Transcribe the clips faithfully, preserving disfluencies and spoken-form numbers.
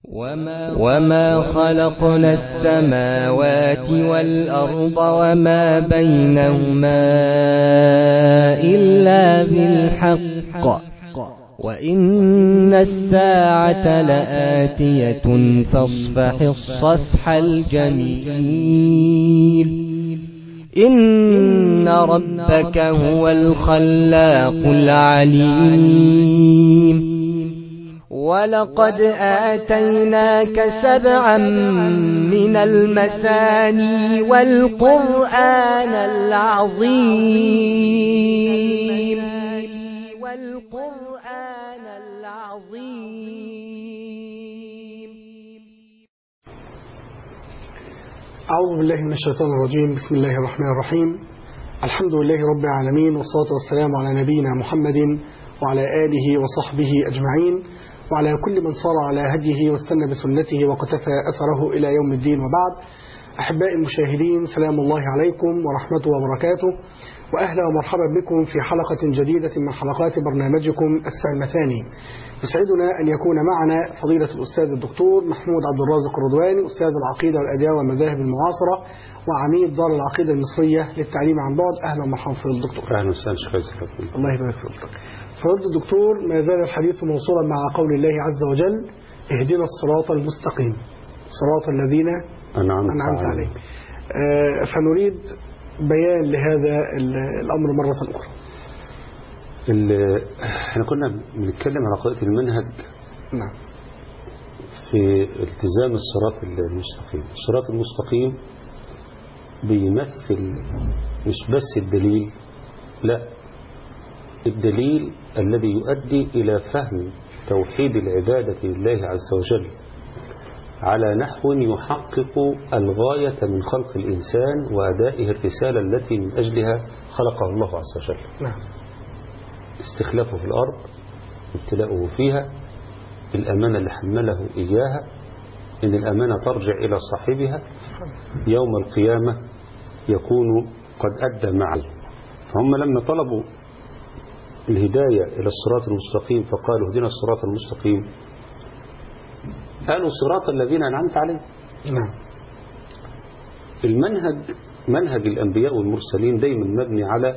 وما, وما خلقنا السماوات والأرض وما بينهما إلا بالحق وإن الساعة لآتية فاصفح الصفح الجميل إن ربك هو الخلاق العليم ولقد آتيناك سبعا من المثاني والقرآن العظيم والقرآن العظيم. أعوذ بالله من الشيطان الرجيم. بسم الله الرحمن الرحيم. الحمد لله رب العالمين، والصلاة والسلام على نبينا محمد وعلى آله وصحبه أجمعين، وعلى كل من صار على هديه واستنى بسنته وقتفى أثره إلى يوم الدين. وبعد، أحبائي المشاهدين، سلام الله عليكم ورحمته وبركاته، وأهلا ومرحبا بكم في حلقة جديدة من حلقات برنامجكم السبع المثاني. يسعدنا أن يكون معنا فضيلة الأستاذ الدكتور محمود عبد الرازق الرضواني، أستاذ العقيدة والأديان والمذاهب المعاصرة وعميد دار العقيدة المصرية للتعليم عن بعد. أهلا ومرحبا في الدكتور. أهلا وسهلا شكرا. الله يبارك فيك. فضيلة الدكتور، ما زال الحديث موصولا مع قول الله عز وجل: اهدنا الصراط المستقيم صراط الذين أنعمت عليهم. آه فنريد بيان لهذا الأمر مرة أخرى. احنا كنا بنتكلم على قضية المنهج. نعم. في التزام الصراط المستقيم. الصراط المستقيم بيمثل مش بس الدليل، لا، الدليل الذي يؤدي إلى فهم توحيد العبادة لله عز وجل على نحو يحقق الغاية من خلق الإنسان وأدائه الرسالة التي من أجلها خلقه الله عز وجل. نعم. استخلافه في الأرض، ابتلاؤه فيها، الأمانة اللي حمله إياها، إن الأمانة ترجع إلى صاحبها يوم القيامة يكون قد أدى معه. فهم لما طلبوا الهداية إلى الصراط المستقيم فقالوا اهدنا الصراط المستقيم، قالوا صراط الذين أنعمت عليهم. نعم. المنهج منهج الأنبياء والمرسلين دايما مبني على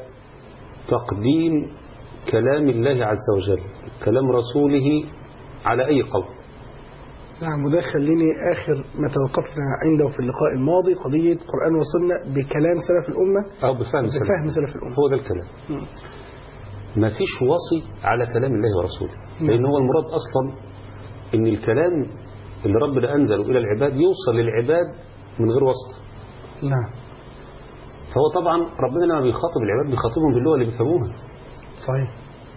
تقديم كلام الله عز وجل، كلام رسوله على أي قول. نعم. وده خليني آخر ما توقفنا عنده في اللقاء الماضي قضية قرآن وسنة بكلام سلف الأمة أو بفهم, بفهم سلف الأمة. هو ده الكلام. م. ما فيش وصي على كلام الله ورسوله، لأن هو المراد أصلا إن الكلام اللي ربنا أنزله إلى العباد يوصل للعباد من غير وسط. نعم. فهو طبعا ربنا لما بيخاطب العباد بيخاطبهم باللغة اللي بيفهموها. صحيح.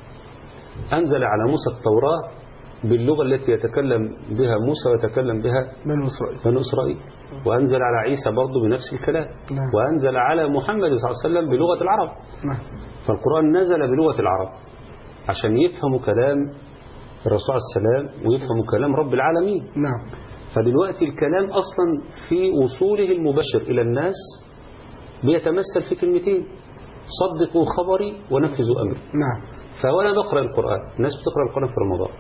أنزل على موسى التوراة باللغة التي يتكلم بها موسى ويتكلم بها بنو إسرائيل. بنو إسرائيل. وأنزل على عيسى برضه بنفس الكلام. نعم. وأنزل على محمد صلى الله عليه وسلم بلغة العرب. نعم. فالقرآن نزل بلغة العرب عشان يفهموا كلام الرسول عليه السلام ويفهموا كلام رب العالمين. نعم. فدلوقتي الكلام أصلا في وصوله المباشر إلى الناس بيتمثل في كلمتين: صدقوا خبري ونفذوا أمري. نعم. فوأنا بقرأ القرآن، الناس بتقرأ القرآن في رمضان،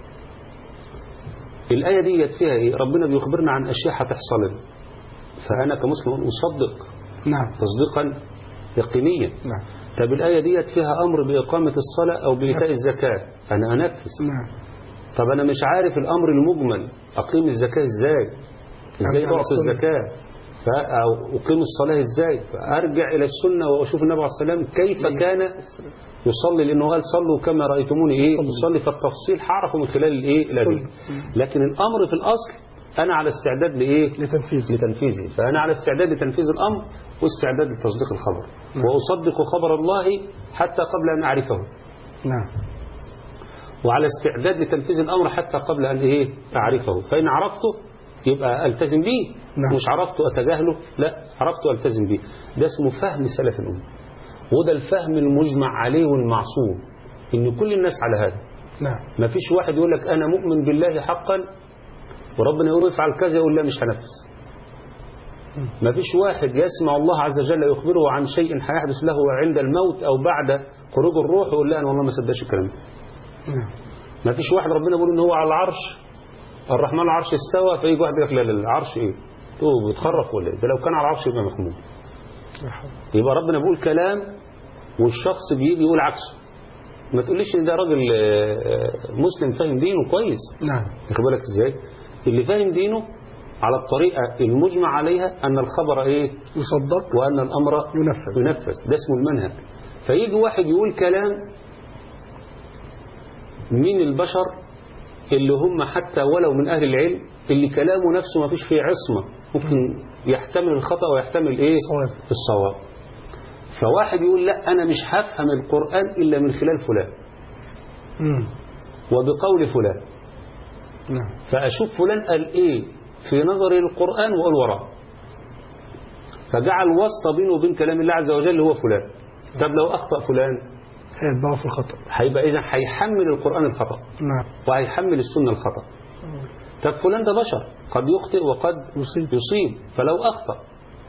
الآية دي فيها إيه؟ ربنا بيخبرنا عن أشياء هتحصل لنا، فأنا كمسلم أصدق. نعم. تصديقا يقينيا. نعم. طب الآية دي فيها أمر بإقامة الصلاة أو بإيتاء الزكاة، أنا أنفذ. نعم. طب أنا مش عارف الأمر المجمل، أقيم الزكاة إزاي؟ إزاي أعطي الزكاة؟ فأقيم الصلاة إزاي؟ فأرجع إلى السنة وأشوف النبي عليه السلام كيف كان يصلي، لأنه قال صلوا كما رأيتموني إيه يصلي، فالتفصيل هعرفه من خلال الإيه الأدلة. لكن الأمر في الأصل أنا على استعداد لإيه؟ لتنفيذه. لتنفيذه. فأنا على استعداد لتنفيذ الأمر واستعداد لتصديق الخبر. نعم. وأصدق خبر الله حتى قبل أن أعرفه. نعم. وعلى استعداد لتنفيذ الأمر حتى قبل أن إيه أعرفه. فإن عرفته يبقى ألتزم به. نعم. مش عرفته أتجاهله، لا، عرفته ألتزم به. ده اسمه فهم سلف الأمة، وده الفهم المجمع عليه والمعصوم، إن كل الناس على هذا. نعم. ما فيش واحد يقول لك أنا مؤمن بالله حقا وربنا يقول افعل كذا يقول لا مش هنفذ. ما فيش واحد يسمع الله عز وجل يخبره عن شيء هيحدث له عند الموت أو بعد خروج الروح ويقول لا أنا والله ما صدقش الكلام ده. نعم. ما فيش واحد ربنا يقول إن هو على العرش الرحمن العرش استوى، فيجي واحد يقول لك لا لا العرش ايه؟ تقول بتخرف ولا ايه؟ ده لو كان على العرش يبقى محمود. يبقى ربنا بيقول كلام والشخص بيجي يقول عكسه. ما تقوليش ان ده راجل مسلم فاهم دينه كويس. نعم. واخد بالك ازاي؟ اللي فاهم دينه على الطريقة المجمع عليها أن الخبر إيه؟ يصدق وأن الأمر ينفذ. ينفذ. ده اسمه المنهج. فيجي واحد يقول كلام من البشر اللي هم حتى ولو من أهل العلم اللي كلامه نفسه ما فيش فيه عصمة، ممكن يحتمل الخطأ ويحتمل إيه؟ الصواب. الصواب. فواحد يقول لا أنا مش هفهم القرآن إلا من خلال فلان مم. وبقول فلان. نعم. فأشوف فلان قال إيه في نظري للقرآن وقال وراه، فجعل واسطة بينه وبين كلام الله عز وجل هو فلان. طب لو أخطأ فلان هيتبعه في الخطأ، هيبقى إذن هيحمل القرآن الخطأ. نعم. وهيحمل السنة الخطأ. طب فلان ده بشر قد يخطئ وقد يصيب. يصيب، فلو أخطأ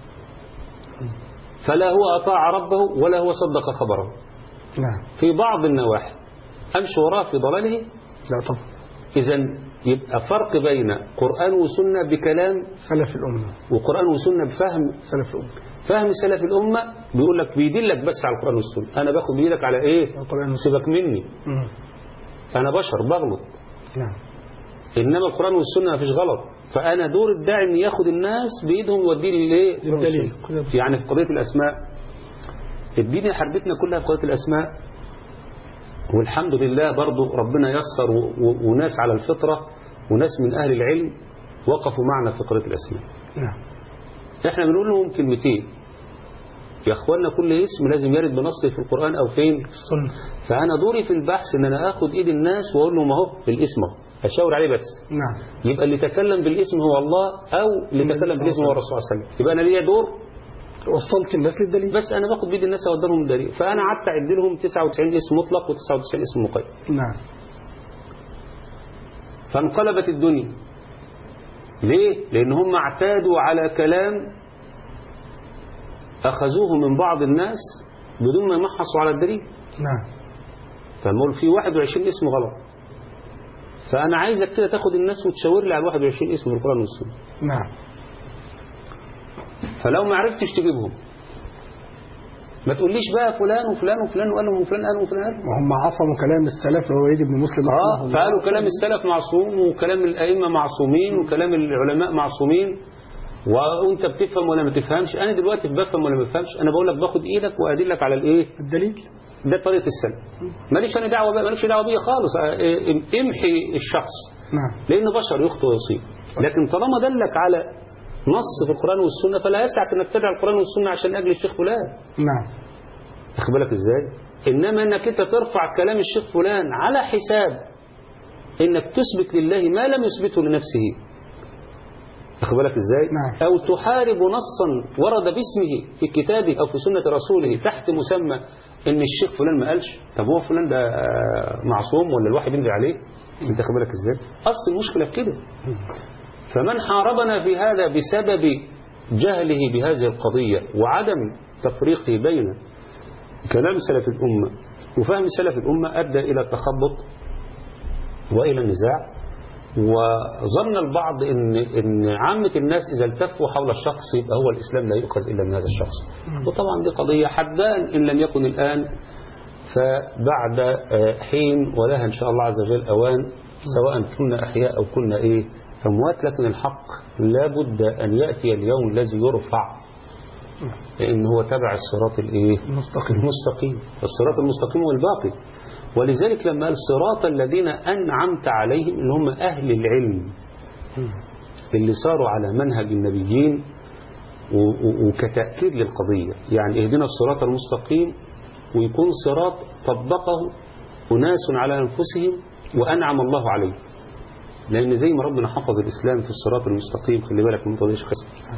فلا هو أطاع ربه ولا هو صدق خبره. نعم. في بعض النواحي أمشي وراه في ضلاله. لا طبعا. إذن يبقى فرق بين قرآن وسنة بكلام سلف الأمة وقرآن وسنة بفهم سلف الأمة. فهم سلف الأمة بيقول لك بيدلك بس على القرآن والسنة. أنا باخد بيدك على إيه؟ القرآن. سيبك مني. مم. أنا بشر بغلط. نعم. إنما القرآن والسنة ما فيش غلط. فأنا دور الداعي إن ياخد الناس بإيدهم يوديه للإيه؟ للدليل. يعني في قضية الأسماء الدنيا حربتنا كلها في قضية الأسماء، والحمد لله برضو ربنا يسر وناس على الفطرة وناس من أهل العلم وقفوا معنا في قضية الأسماء. نعم. إحنا بنقول لهم كلمتين يا أخوانا، كل اسم لازم يرد بنصه في القرآن أو فين السنة. فأنا دوري في البحث إن أنا أخد إيد الناس وأقول لهم أهو الاسم أهو، أشاور عليه بس. نعم. يبقى اللي تكلم بالاسم هو الله أو اللي تكلم بالاسم هو الرسول صلى الله عليه وسلم. يبقى أنا ليا دور وصلت الناس للدليل. بس أنا باخد بيد الناس أودي الدليل. فأنا قعدت أعد لهم تسعة وتسعين اسم مطلق وتسعة وتسعين اسم مقيد. نعم. فانقلبت الدنيا. ليه؟ لأن هم اعتادوا على كلام أخذوه من بعض الناس بدون ما يمحصوا على الدليل. نعم. فنقول في واحد وعشرين اسم غلط، فأنا عايزك كده تاخد الناس وتشاور لي على واحد وعشرين اسم في القرآن والسنة. نعم. فلو ما عرفتش تجيبهم ما تقوليش بقى فلان وفلان وفلان وقالهم وفلان قالهم وفلان قالهم. وهم عصموا كلام السلف اللي هو وليد بن مسلم. اه فقالوا كلام السلف معصوم وكلام الأئمة معصومين وكلام العلماء معصومين، وانت بتفهم ولا ما تفهمش. انا دلوقتي بفهم ولا ما بفهمش، انا بقول لك باخد ايدك وادلك على الايه؟ الدليل. ده طريقة السلف. ماليش انا دعوه بقى، ماليش دعوه بيا خالص. امحي الشخص نعم. لانه بشر يخطئ ويصيب، لكن طالما دلك على نص في القرآن والسنة فلا يسعك انك تدعي القرآن والسنة عشان اجل الشيخ فلان. نعم. واخد بالك ازاي؟ انما انك انت ترفع كلام الشيخ فلان على حساب انك تثبت لله ما لم يثبته لنفسه. واخد بالك ازاي؟ نعم. او تحارب نصا ورد باسمه في كتابه او في سنة رسوله تحت مسمى ان الشيخ فلان ما قالش. طب هو فلان ده معصوم ولا الوحي بينزل عليه؟ انت واخد بالك ازاي؟ اصل المشكلة في كده. فمن حاربنا في هذا بسبب جهله بهذه القضية وعدم تفريقه بين كلام سلف الأمة وفهم سلف الأمة أدى إلى التخبط وإلى النزاع. وظن البعض إن, إن عامة الناس إذا التفوا حول الشخص يبقى هو الإسلام لا يؤخذ إلا من هذا الشخص. وطبعا دي قضية حدان إن لم يكن الآن فبعد حين ولها إن شاء الله عز وجل أوان، سواء كنا أحياء أو كنا إيه أموات. لكن الحق لابد أن يأتي اليوم الذي يرفع، لأن هو تبع الصراط الإيه؟ المستقيم. المستقيم. الصراط المستقيم والباقي. ولذلك لما قال صراط الذين أنعمت عليهم اللي هم أهل العلم اللي صاروا على منهج النبيين وكتأكيد للقضية. يعني اهدنا الصراط المستقيم ويكون صراط طبقه أناس على أنفسهم وأنعم الله عليه. لأن زي ما ربنا حفظ الإسلام في الصراط المستقيم، خلي بالك من تضيش خسر،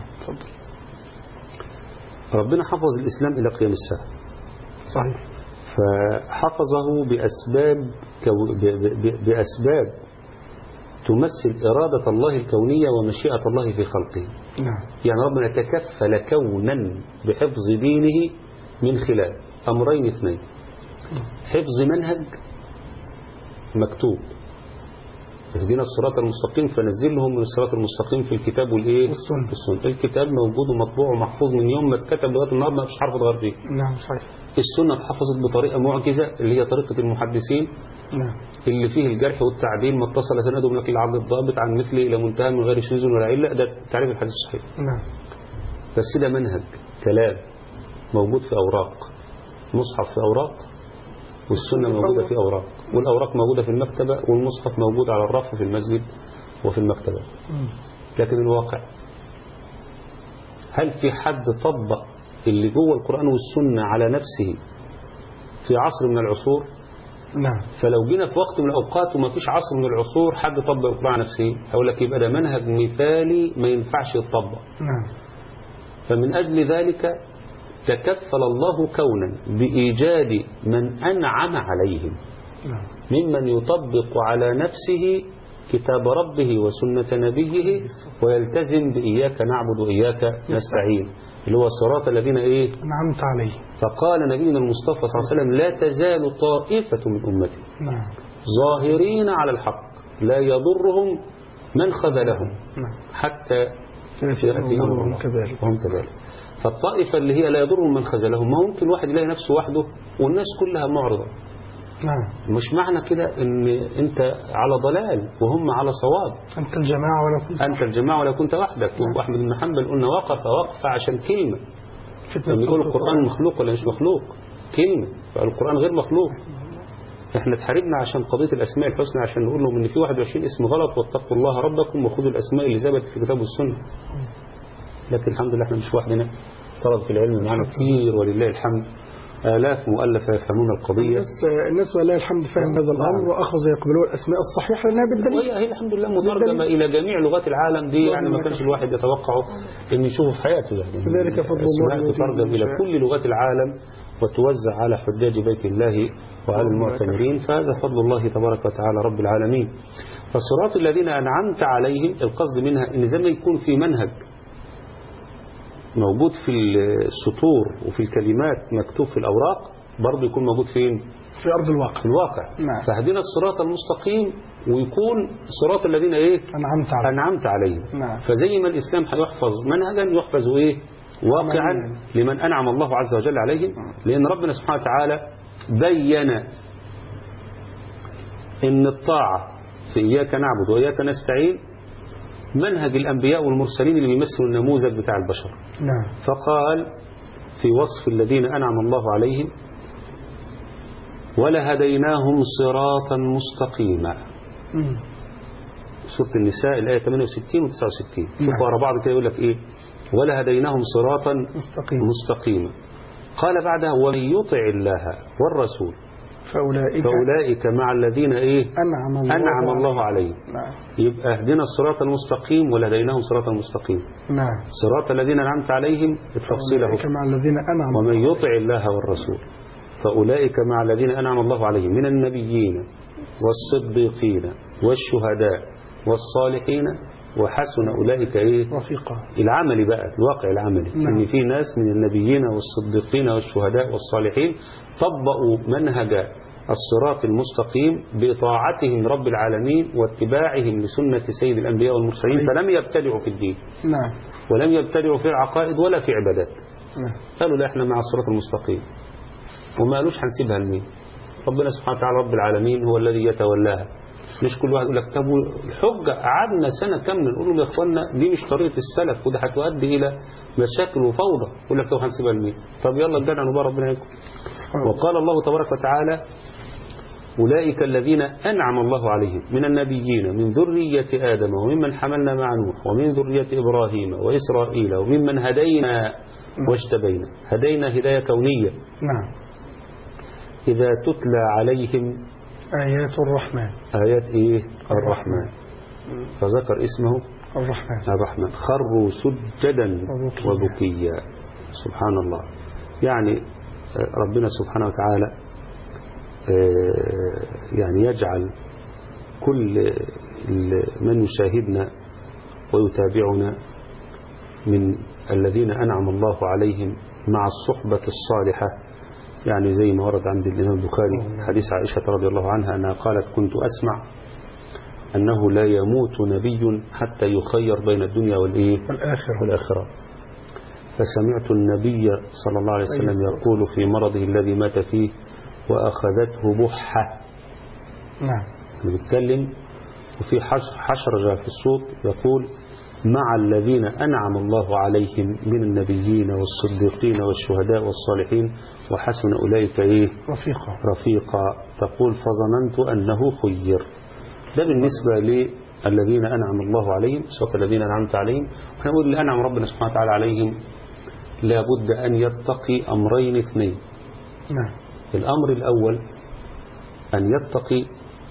ربنا حفظ الإسلام إلى قيام الساعة. صحيح. فحفظه بأسباب كو... ب... ب... بأسباب تمثل إرادة الله الكونية ومشيئة الله في خلقه. نعم. يعني ربنا تكفل كونا بحفظ دينه من خلال أمرين اثنين: حفظ منهج مكتوب اهدنا الصراط المستقيم فنزل لهم من الصراط المستقيم في الكتاب والإيه والسنة. السنة. الكتاب موجود ومطبوع ومحفوظ من يوم ما اتكتب لغاية النهارده ما فيش حرف اتغير فيه. نعم صحيح. السنة اتحفظت بطريقة معجزة اللي هي طريقة المحدثين نعم. اللي فيه الجرح والتعديل ما اتصل سنده من نقل العبد الضابط عن مثله إلى منتهى من غير شذوذ ولا علة. ده تعريف الحديث الصحيح. نعم. بس ده منهج كلام موجود في أوراق، مصحف في أوراق، والسنة موجودة في أوراق، والأوراق موجودة في المكتبة، والمصحف موجود على الرف في المسجد وفي المكتبة. لكن الواقع هل في حد طبق اللي جوه القرآن والسنة على نفسه في عصر من العصور؟ نعم. فلو جينا في وقت من الأوقات وما فيش عصر من العصور حد طبق القرآن على نفسه، هقول لك يبقى ده منهج مثالي ما ينفعش يتطبق. نعم. فمن أجل ذلك تكفل الله كونا بإيجاد من أنعم عليهم نعم. ممن يطبق على نفسه كتاب ربه وسنة نبيه ويلتزم بإياك نعبد وإياك نستعين اللي هو الصراط الذين إيه نعمت عليه. فقال نبينا المصطفى صلى الله عليه وسلم لا تزال طائفة من أمتي نعم. ظاهرين على الحق لا يضرهم من خذلهم نعم. حتى يأتي يوم وهم الله كذلك. وهم كذلك. فالطائفة اللي هي لا يضرهم من خذلهم، ما ممكن واحد يلاقي نفسه وحده والناس كلها معرضة. نعم. مش معنى كده ان انت على ضلال وهم على صواب. أنت الجماعة ولا كنت انت الجماعة ولا كنت وحدك. واحمد بن حنبل قلنا وقف وقف عشان كلمة. لما يقول القرآن مخلوق ولا مش مخلوق كلمة، فالقرآن غير مخلوق. احنا اتحاربنا عشان قضية الأسماء الحسنى عشان نقول لهم ان في واحد وعشرين اسم غلط واتقوا الله ربكم وخذوا الأسماء اللي ثبتت في الكتاب والسنة. لكن الحمد لله احنا مش وحدنا، طلبة العلم معنا كثير ولله الحمد، آلاف مؤلفة يفهمون القضية. الناس الناس ولله الحمد فهم هذا الأمر وأخذوا يقبلون الأسماء الصحيحة لأنها بالدليل. وهي هي الحمد لله مترجمة إلى جميع لغات العالم دي، يعني ما كانش الواحد يتوقعه إن يشوفه في حياته. يعني ذلك فضل الله تترجم إلى كل لغات العالم وتوزع على حجاج بيت الله وعلى المعتمرين، فهذا فضل الله تبارك وتعالى رب العالمين. فالصراط الذين أنعمت عليهم القصد منها إن زي ما يكون في منهج موجود في السطور وفي الكلمات مكتوب في الأوراق برضه يكون موجود فين؟ في أرض الواقع. في الواقع. نعم. فهدينا الصراط المستقيم ويكون صراط الذين إيه؟ أنعمت عليهم. أنعمت عليهم. نعم. فزي ما الإسلام هيحفظ منهجا يحفظ إيه؟ واقعا لمن أنعم الله عز وجل عليهم، لأن ربنا سبحانه وتعالى بين إن الطاعة في إياك نعبد وإياك نستعين منهج الأنبياء والمرسلين اللي بيمثلوا النموذج بتاع البشر. نعم. فقال في وصف الذين أنعم الله عليهم ولهديناهم صراطا مستقيما. مم. سورة النساء الآية ثمانية وستين و تسعة وستين. نعم. شوفوا على بعض كده يقول لك إيه ولهديناهم صراطا مستقيما. مستقيما. قال بعدها ومن يطع الله والرسول فأولئك, فأولئك مع الذين إيه أنعم الله, أنعم الله عليهم. نعم. يبقى اهدنا الصراط المستقيم ولهديناهم صراطا مستقيما. نعم. صراط الذين أنعمت عليهم التفصيل فأولئك مع الذين أنعم ومن يطع الله والرسول فأولئك مع الذين أنعم الله عليهم من النبيين والصديقين والشهداء والصالحين وحسن أولئك إيه رفيقا. العمل بقى الواقع العملي. نعم. إن في ناس من النبيين والصديقين والشهداء والصالحين طبقوا منهج الصراط المستقيم بطاعتهم رب العالمين واتباعهم لسنة سيد الأنبياء والمرسلين، فلم يبتدعوا في الدين. نعم. ولم يبتدعوا في العقائد ولا في عبادات. نعم. قالوا لا احنا مع الصراط المستقيم وما قالوش هنسيبها لمين. ربنا سبحانه وتعالى رب العالمين هو الذي يتولاها. مش كل واحد يقول لك طب الحجة قعدنا سنة كاملة نقول لهم يا اخوانا دي مش طريقة السلف وده هتؤدي إلى مشاكل وفوضى. يقول لك طب هنسيبها لمين؟ طب يلا الجدع نبقى ربنا يكون. وقال الله تبارك وتعالى أولئك الذين أنعم الله عليهم من النبيين من ذرية آدم وممن حملنا مع نوح ومن ذرية إبراهيم وإسرائيل وممن هدينا واجتبينا. هدينا هداية كونية. نعم. إذا تتلى عليهم آيات الرحمن. آيات إيه؟ الرحمن. فذكر اسمه الرحمن. الرحمن خروا سجدا وبكيا. سبحان الله. يعني ربنا سبحانه وتعالى يعني يجعل كل من يشاهدنا ويتابعنا من الذين أنعم الله عليهم مع الصحبة الصالحة، يعني زي ما ورد عند الإمام البخاري حديث عائشة رضي الله عنها أنها قالت كنت أسمع أنه لا يموت نبي حتى يخير بين الدنيا والإيه والآخرة. والآخرة. فسمعت النبي صلى الله عليه وسلم يقول في مرضه الذي مات فيه وأخذته بحة. نعم. بيتكلم وفي حشرجة في الصوت يقول مع الذين أنعم الله عليهم من النبيين والصديقين والشهداء والصالحين وحسن أولئك إيه رفيقا رفيقا. تقول فظننت أنه خير. ده بالنسبة للذين أنعم الله عليهم سواء الذين أنعمت عليهم. احنا نقول اللي أنعم ربنا سبحانه وتعالى عليهم لابد أن يتقي أمرين اثنين. نعم. الأمر الأول أن يتقي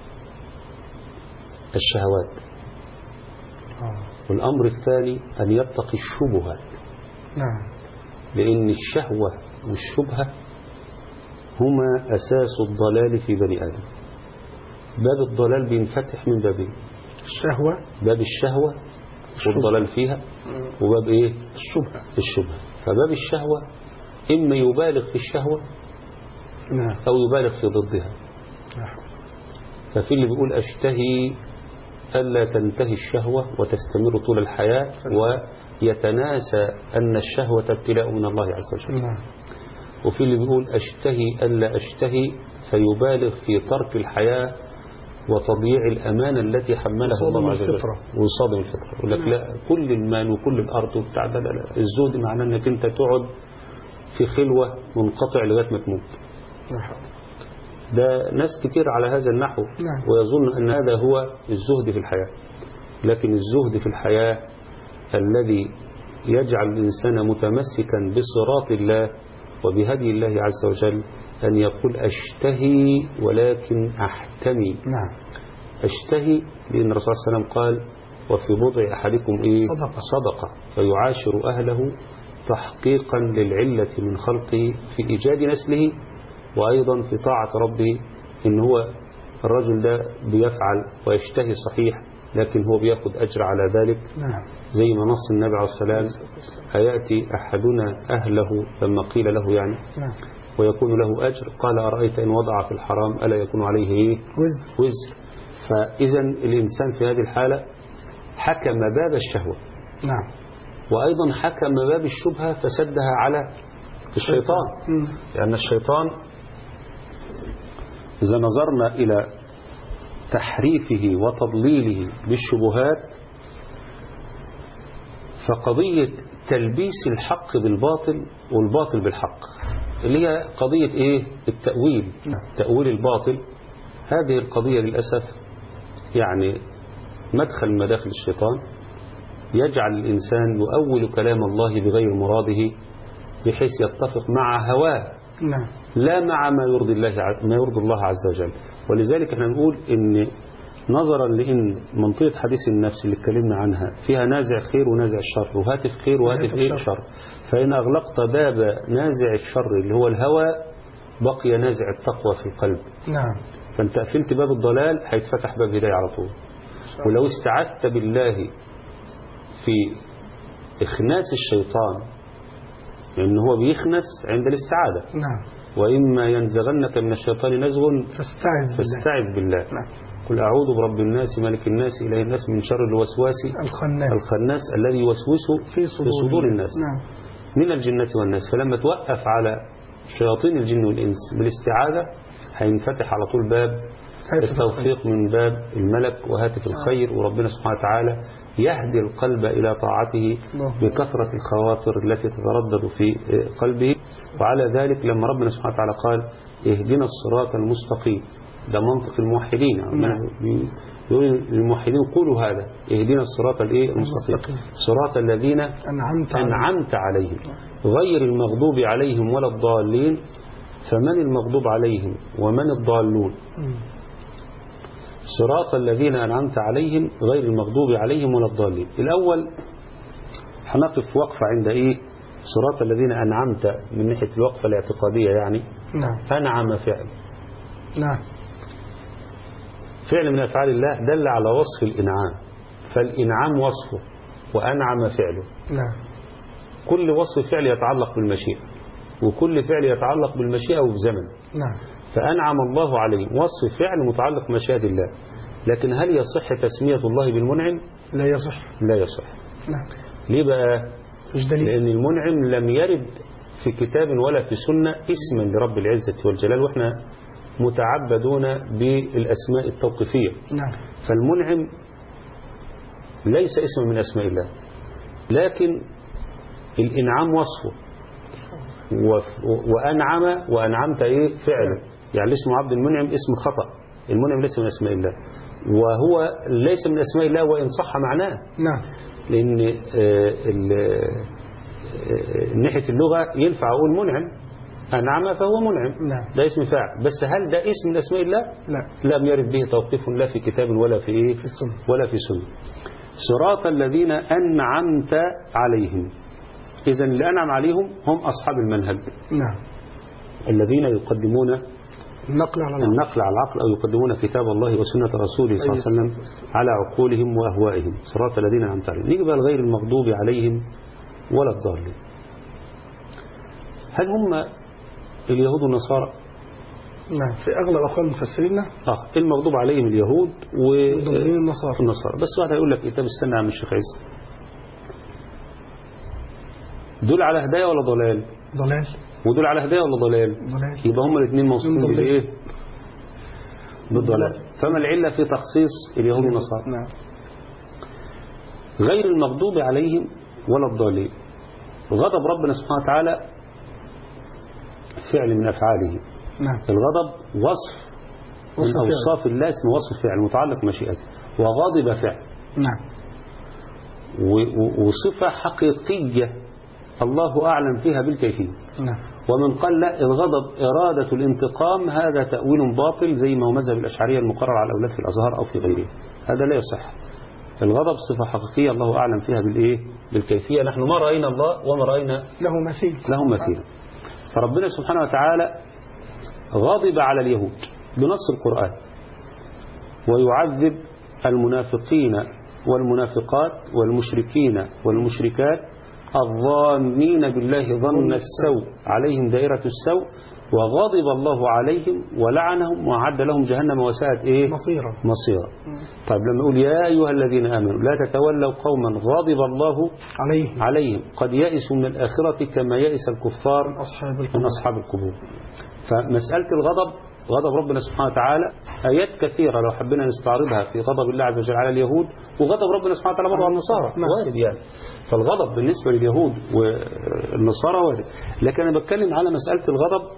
الشهوات، والأمر الثاني أن يتقي الشبهات. نعم. لأن الشهوة والشبهة هما أساس الضلال في بني آدم. باب الضلال بينفتح من بابين: الشهوة، باب الشهوة والضلال فيها، وباب إيه الشبهة الشبهة. فباب الشهوة إما يبالغ في الشهوة نعم. أو يبالغ في ضدها. نعم. ففي اللي بيقول أشتهي ألا تنتهي الشهوة وتستمر طول الحياة ويتناسى أن الشهوة ابتلاء من الله عز وجل. نعم. وفي اللي بيقول أشتهي ألا أشتهي فيبالغ في ترك الحياة وتضييع الأمانة التي حملها الله عز وجل وصادم الفطرة. يقول لك لا، كل المال وكل الأرض وبتاع ده. لا، الزهد معناه أنك أنت تقعد في خلوة منقطع لغاية ما تموت. نعم. ده ناس كتير على هذا النحو. نعم. ويظن أن هذا هو الزهد في الحياة. لكن الزهد في الحياة الذي يجعل الإنسان متمسكا بصراط الله وبهدي الله عز وجل أن يقول أشتهي ولكن أحتمي. نعم. أشتهي لأن الرسول صلى الله عليه وسلم قال وفي بضع أحدكم إيه صدقة. صدقة فيعاشر أهله تحقيقا للعلة من خلقه في إيجاد نسله وأيضا في طاعة ربه. إن هو الرجل ده بيفعل ويشتهي صحيح لكن هو بيأخذ أجر على ذلك. نعم. زي ما نص النبي عليه السلام هيأتي أحدنا أهله لما قيل له يعني نعم. ويكون له أجر قال أرأيت إن وضع في الحرام ألا يكون عليه إيه وزر. وزر. فإذا الإنسان في هذه الحالة حكم باب الشهوة. نعم. وأيضا حكم باب الشبهة فسدها على الشيطان. لأن الشيطان إذا نظرنا إلى تحريفه وتضليله بالشبهات فقضية تلبيس الحق بالباطل والباطل بالحق اللي هي قضية إيه التأويل. تأويل الباطل هذه القضية للأسف يعني مدخل مداخل الشيطان يجعل الإنسان يؤول كلام الله بغير مراده بحيث يتفق مع هواه نعم. لا مع ما يرضي الله ما يرضي الله عز وجل. ولذلك احنا نقول ان نظرا لان منطقة حديث النفس اللي اتكلمنا عنها فيها نازع خير ونازع شر وهاتف خير وهاتف ايه شر. فإن أغلقت باب نازع الشر اللي هو الهوى بقي نازع التقوى في القلب. نعم. فانت قفلت باب الضلال هيتفتح باب هداية على طول. ولو استعذت بالله في إخناس الشيطان لأن هو بيخنس عند الاستعاذة. نعم. وإما ينزغنك من الشيطان نزغ فاستعذ فاستعذ بالله. نعم. قل أعوذ برب الناس ملك الناس إله الناس من شر الوسواس الخناس, الخناس الذي يوسوس في صدور, في صدور الناس. نعم. من الجنة والناس. فلما توقف على شياطين الجن والإنس بالاستعاذة هينفتح على طول باب التوفيق من باب الملك وهاتف الخير. وربنا سبحانه وتعالى يهدي القلب إلى طاعته بكثرة الخواطر التي تتردد في قلبه. وعلى ذلك لما ربنا سبحانه وتعالى قال اهدنا الصراط المستقيم ده منطق الموحدين يقول للموحدين قولوا هذا اهدنا الصراط الايه المستقيم صراط الذين أنعمت, أنعمت عليهم غير المغضوب عليهم ولا الضالين. فمن المغضوب عليهم ومن الضالون؟ صراط الذين أنعمت عليهم غير المغضوب عليهم ولا الضالين. الأول هنقف وقفة عند إيه صراط الذين أنعمت من ناحية الوقفة الاعتقادية يعني. نعم. أنعم فعل. نعم. فعل من أفعال الله دل على وصف الإنعام. فالإنعام وصفه وأنعم فعله. نعم. كل وصف فعل يتعلق بالمشيئة وكل فعل يتعلق بالمشيئة وبزمن. نعم. فأنعم الله عليه وصف فعل متعلق بمشيئة الله. لكن هل يصح تسمية الله بالمنعم؟ لا يصح. لا يصح. نعم. ليه بقى؟ مش دليل. لأن المنعم لم يرد في كتاب ولا في سنة اسما لرب العزة والجلال، وإحنا متعبدون بالأسماء التوقيفية. نعم. فالمنعم ليس اسم من أسماء الله، لكن الإنعام وصفه، وأنعم وأنعمت إيه فعله. يعني اسمه عبد المنعم اسم خطأ، المنعم ليس من أسماء الله، وهو ليس من أسماء الله وإن صح معناه. نعم. لأن ناحية اللغة ينفع أقول منعم، أنعم فهو منعم. نعم. ده اسم فاعل، بس هل ده اسم من أسماء الله؟ لا. لم يرد به توقيف لا في كتاب ولا في إيه في السنة. ولا في سنة. صراط الذين أنعمت عليهم، إذن اللي أنعم عليهم هم أصحاب المنهج. نعم. الذين يقدمون النقل على العقل. النقل على العقل، أو يقدمون كتاب الله وسنة رسوله صلى الله عليه وسلم على عقولهم وأهوائهم. صراط الذين أنعمت عليهم. نيجي بقى غير المغضوب عليهم ولا الضالين. هل هم اليهود والنصارى؟ نعم. في أغلب أقوال المفسرين آه المغضوب عليهم اليهود والضالين النصارى. النصارى. بس واحد هيقول لك إيه؟ طب استنى يا عم الشيخ عز، دول على هدايا ولا ضلال؟ ضلال. ودول على هدايا ولا ضلال؟ ضلال. يبقى هم الاثنين موصوفين بالايه؟ بالضلال. فما العلة في تخصيص اليهود والنصارى؟ نعم. غير المغضوب عليهم ولا الضالين، غضب ربنا سبحانه وتعالى فعل من أفعاله. نعم. الغضب وصف من أوصاف الله، اسمه وصف فعل متعلق بمشيئته، وغاضب فعل. نعم. وصفة حقيقية الله أعلم فيها بالكيفية. نعم. ومن قال لا الغضب إرادة الانتقام، هذا تأويل باطل زي ما هو مذهب الأشعرية المقرر على الأولاد في الأزهر أو في غيره. هذا لا يصح. الغضب صفة حقيقية الله أعلم فيها بالإيه؟ بالكيفية. نحن ما رأينا الله وما رأينا له مثيل له مثيل. فربنا سبحانه وتعالى غضب على اليهود بنص القرآن، ويعذب المنافقين والمنافقات والمشركين والمشركات الظانين بالله ظن السوء عليهم دائرة السوء، وغضب الله عليهم ولعنهم وأعد لهم جهنم وساءت إيه؟ مصيرا. مصيرا. طيب لما يقول يا أيها الذين آمنوا لا تتولوا قوما غضب الله عليهم عليهم قد يئسوا من الآخرة كما يئس الكفار من أصحاب من القبور. أصحاب القبور. فمسألة الغضب، غضب ربنا سبحانه وتعالى آيات كثيرة لو حبينا نستعرضها في غضب الله عز وجل على اليهود، وغضب ربنا سبحانه وتعالى برضه على النصارى وارد يعني. فالغضب بالنسبة لليهود والنصارى وارد، لكن أنا بتكلم على مسألة الغضب.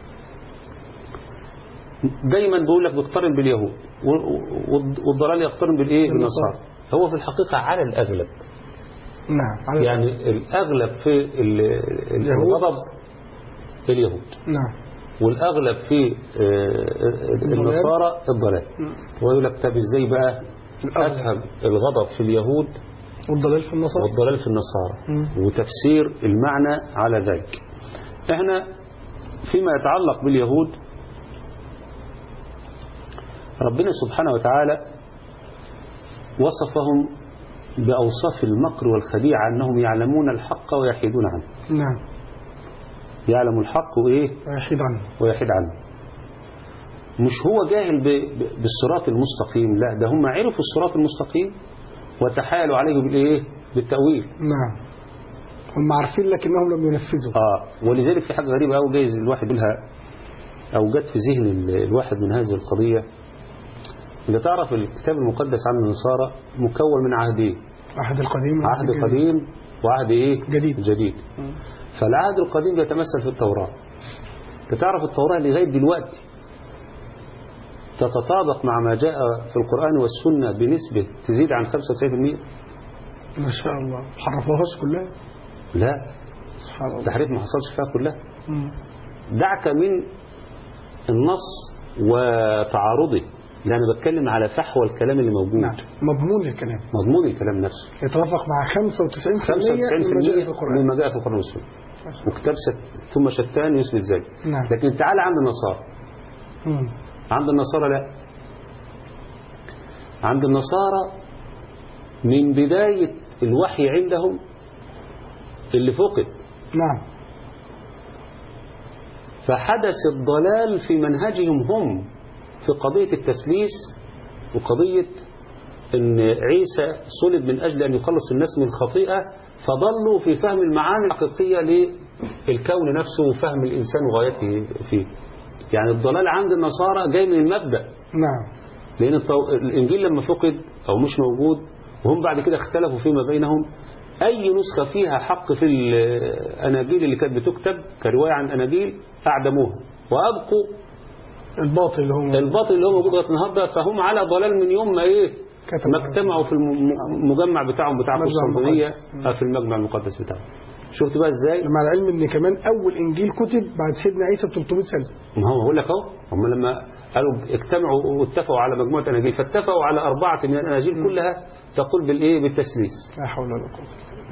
دايما بقول لك بتقارن باليهود، والضلال يقترن بالإيه؟ بالنصارى. هو في الحقيقة على الأغلب. نعم. على يعني الأغلب في الغضب اليهود. نعم. والأغلب في النصارى الضلال. ويقول لك طب ازاي بقى أفهم الغضب في اليهود والضلال في النصارى والضلال في النصارى وتفسير المعنى على ذلك. احنا فيما يتعلق باليهود، ربنا سبحانه وتعالى وصفهم بأوصاف المكر والخديعة، أنهم يعلمون الحق ويحيدون عنه. نعم. يعلم الحق وإيه؟ ويحيد عنه. ويحيد عنه. مش هو جاهل بالصراط المستقيم، لا، ده هم عرفوا الصراط المستقيم وتحايلوا عليه بالإيه؟ بالتأويل. نعم. هم عارفين لكنهم لم ينفذوا. آه ولذلك في حاجة غريبة أو جايز الواحد يقولها أو جت في ذهن الواحد من هذه القضية. إذا تعرف الكتاب المقدس عن النصارى مكون من عهدين، عهد القديم عهد قديم وعهد إيه؟ جديد. جديد. فالعهد القديم بيتمثل في التوراة. تعرف التوراة لغاية دلوقتي تتطابق مع ما جاء في القرآن والسنة بنسبة تزيد عن خمسة وتسعين بالمئة. ما شاء الله. حرفوهاش كلها؟ لا، سبحان الله. تحريف ما حصلش فيها كلها. مم. دعك من النص وتعارضه، يعني بتكلم على فحوى الكلام اللي موجود. نعم. مضمون الكلام، مضمون الكلام نفسه يتوافق مع خمسة وتسعين بالمئة بالمئة مما جاء في القرآن والسنة، وكتاب ست ثم شتان يثبت ذلك. نعم. لكن تعال عند النصارى. مم. عند النصارى لا، عند النصارى من بداية الوحي عندهم اللي فقد. نعم. فحدث الضلال في منهجهم هم في قضية التسليس وقضية ان عيسى صلب من اجل ان يخلص الناس من الخطيئة، فضلوا في فهم المعاني الحقيقية للكون نفسه وفهم الانسان وغايته فيه. يعني الضلال عند النصارى جاي من المبدأ. نعم. لان الطو... الانجيل لما فقد او مش موجود وهم بعد كده اختلفوا فيما بينهم، اي نسخة فيها حق في الاناجيل اللي كانت بتكتب كرواية عن اناجيل اعدموها وابقوا الباطل اللي هم الباطل اللي هو موجود لغايه النهارده، فهم على ضلال من يوم ما ايه ما اجتمعوا في المجمع بتاعهم بتاع القسطنطينية في المجمع المقدس بتاعهم. شفت بقى ازاي؟ مع العلم ان كمان اول انجيل كتب بعد سيدنا عيسى ب ثلاثمائة سنة. ما هو بقول لك اهو، هم لما قالوا اجتمعوا واتفقوا على مجموعه اناجيل، فاتفقوا على اربعه من الاناجيل كلها تقول بالايه بالتسليس. لا حول ولا قوه.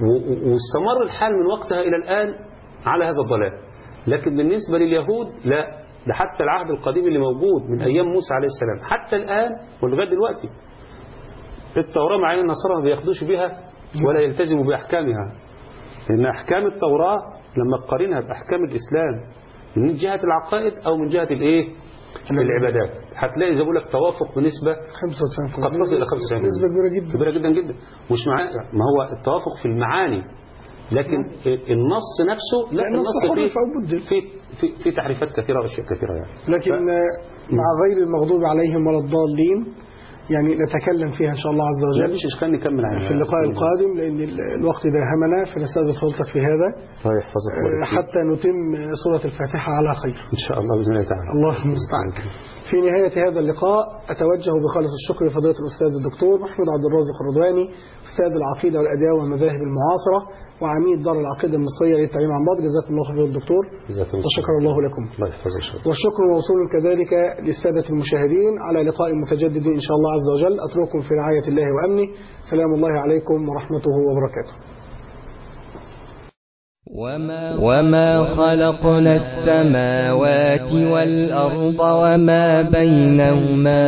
واستمر الحال من وقتها الى الان على هذا الضلال. لكن بالنسبه لليهود لا، ده حتى العهد القديم اللي موجود من ايام موسى عليه السلام حتى الان ولغايه دلوقتي التوراه مع ان النصارى ما بياخدوش بها ولا يلتزموا باحكامها، لان احكام التوراه لما تقارنها باحكام الاسلام من جهه العقائد او من جهه الايه العبادات هتلاقي زي بقول لك توافق بنسبه خمسة وتسعين قد تصل الى خمسة وتسعين بالمية. نسبه كبيره جدا كبيره جدا جدا. مش مع ما هو التوافق في المعاني، لكن النص نفسه لا، النص فيه في في في تحريفات كثيره واشياء كثيره يعني. لكن ف... مع غير المغضوب عليهم ولا الضالين يعني نتكلم فيها إن شاء الله عز وجل. لا مش إشكال نكمل عنها في اللقاء القادم، لأن الوقت داهمنا، فنستأذن فضلتك في هذا حتى نتم سورة الفاتحة على خير إن شاء الله بإذن الله تعالى. الله المستعان. في نهاية هذا اللقاء أتوجه بخالص الشكر لفضيلة الأستاذ الدكتور محمود عبد الرازق الرضواني، أستاذ العقيدة والأديان والمذاهب المعاصرة وعميد دار العقيدة المصرية للتعليم عن بعد. جزاكم الله خير الدكتور وشكر الله لكم. الله يحفظك. والشكر موصول كذلك للسادة المشاهدين على لقاء متجدد إن شاء الله عز وجل. أترككم في رعاية الله وأمنه. سلام الله عليكم ورحمته وبركاته. وما خلقنا السماوات والأرض وما بينهما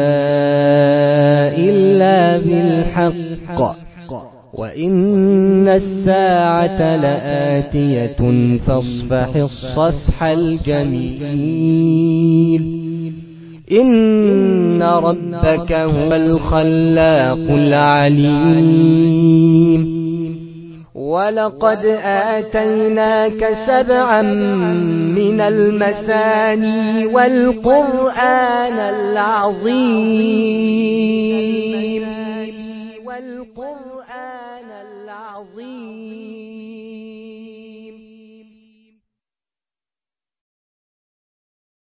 إلا بالحق وإن الساعة لآتية فاصفح الصفح الجميل. إن ربك هو الخلاق العليم. ولقد آتيناك سبعا من المثاني والقرآن العظيم والقرآن العظيم